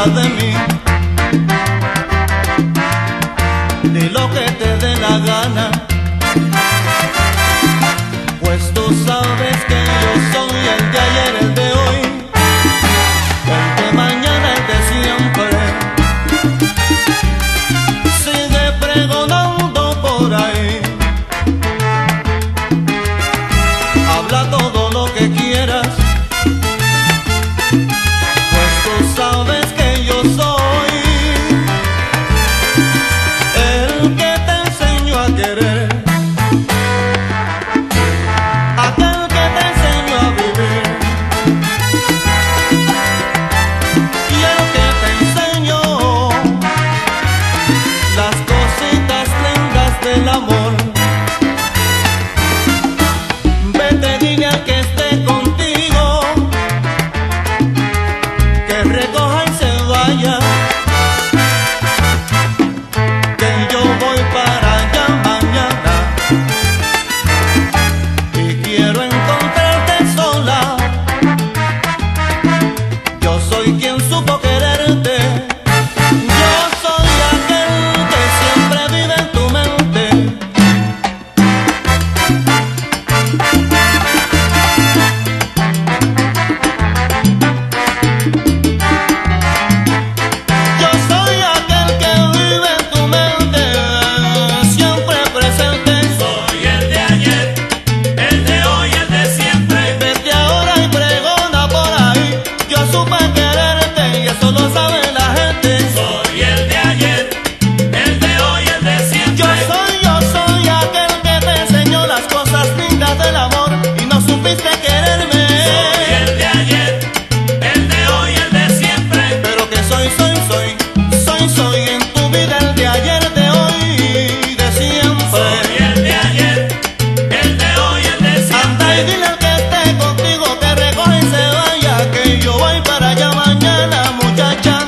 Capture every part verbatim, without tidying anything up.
de mí. Di lo que te dé la gana, pues tú sabes que yo soy el de ayer, el de hoy, el de mañana, el de siempre. Sigue pregonando por ahí, habla todo lo que quieras, pues tú sabes que yo soy el que te enseñó a querer, aquel que te enseñó a vivir, y el que te enseñó las cositas lindas del amor. Vete, dile al que esté contigo que recoja y se vaya, que yo voy para allá mañana y quiero encontrarte sola. Yo soy quien supo quererte, yo soy aquel que siempre vive en tu mente. Yo soy aquel que vive en tu mente, siempre presente. Soy el de ayer, el de hoy, el de siempre. Vete ahora y pregona por ahí, yo supe quererte y eso lo sabe la gente. Soy el de ayer, el de hoy, el de siempre. Yo soy, yo soy aquel que te enseñó las cosas lindas del amor y no supiste quererme. Soy el de ayer, el de hoy, el de siempre. Pero que soy, soy, soy, soy, soy en tu vida el de ayer, de hoy y de siempre. Soy el de ayer, el de hoy, el de Anda y siempre. dile al que esté contigo que recoge y se vaya, que yo voy para allá mañana, muchacha.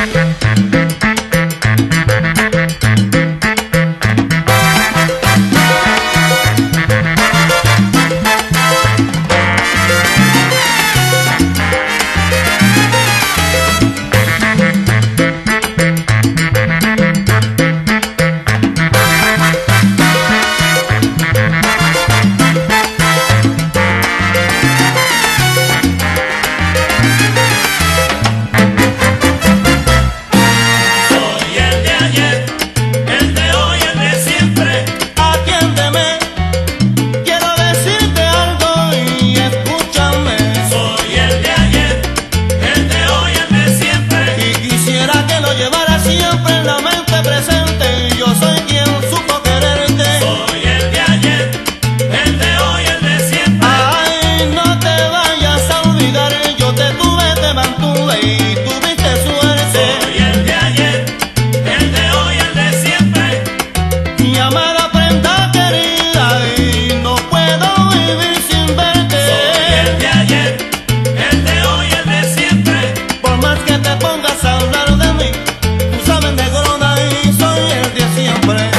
Soy el de ayer, el de hoy, el de siempre. Atiéndeme, quiero decirte algo y escúchame. Soy el de ayer, el de hoy, el de siempre. Y quisiera que lo llevara siempre en la mente presente. Yo soy quien supo quererte. Soy el de ayer, el de hoy, el de siempre. Ay, no te vayas a olvidar, yo te tuve, te mantuve y tuviste suerte. Soy el de ayer, el de hoy, el de siempre. Mi amada prenda querida, y no puedo vivir sin verte. Soy el de ayer, el de hoy, el de siempre. Por más que te pongas a hablar de mí, tú sabes de corona y soy el de siempre.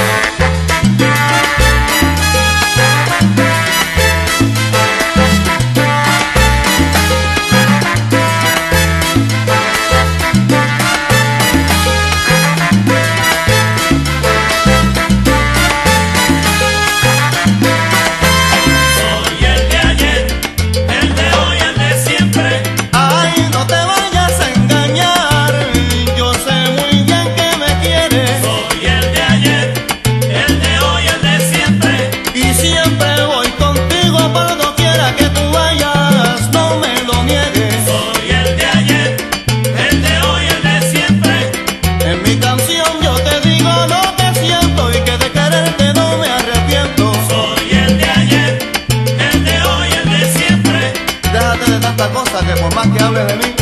Soy el de ayer, el de hoy, el de siempre. Ay, no te vayas a engañar, yo sé muy bien que me quieres. Soy el de ayer, el de hoy, el de siempre. Y siempre voy contigo por doquiera que tú vayas, no me lo niegues. Soy el de ayer, el de hoy, el de siempre. En mi canción yo te digo lo que siento y que de quererte no me arrepiento. Soy el de ayer, el de hoy, el de siempre. Déjate de tanta cosa que por más que hables de mí,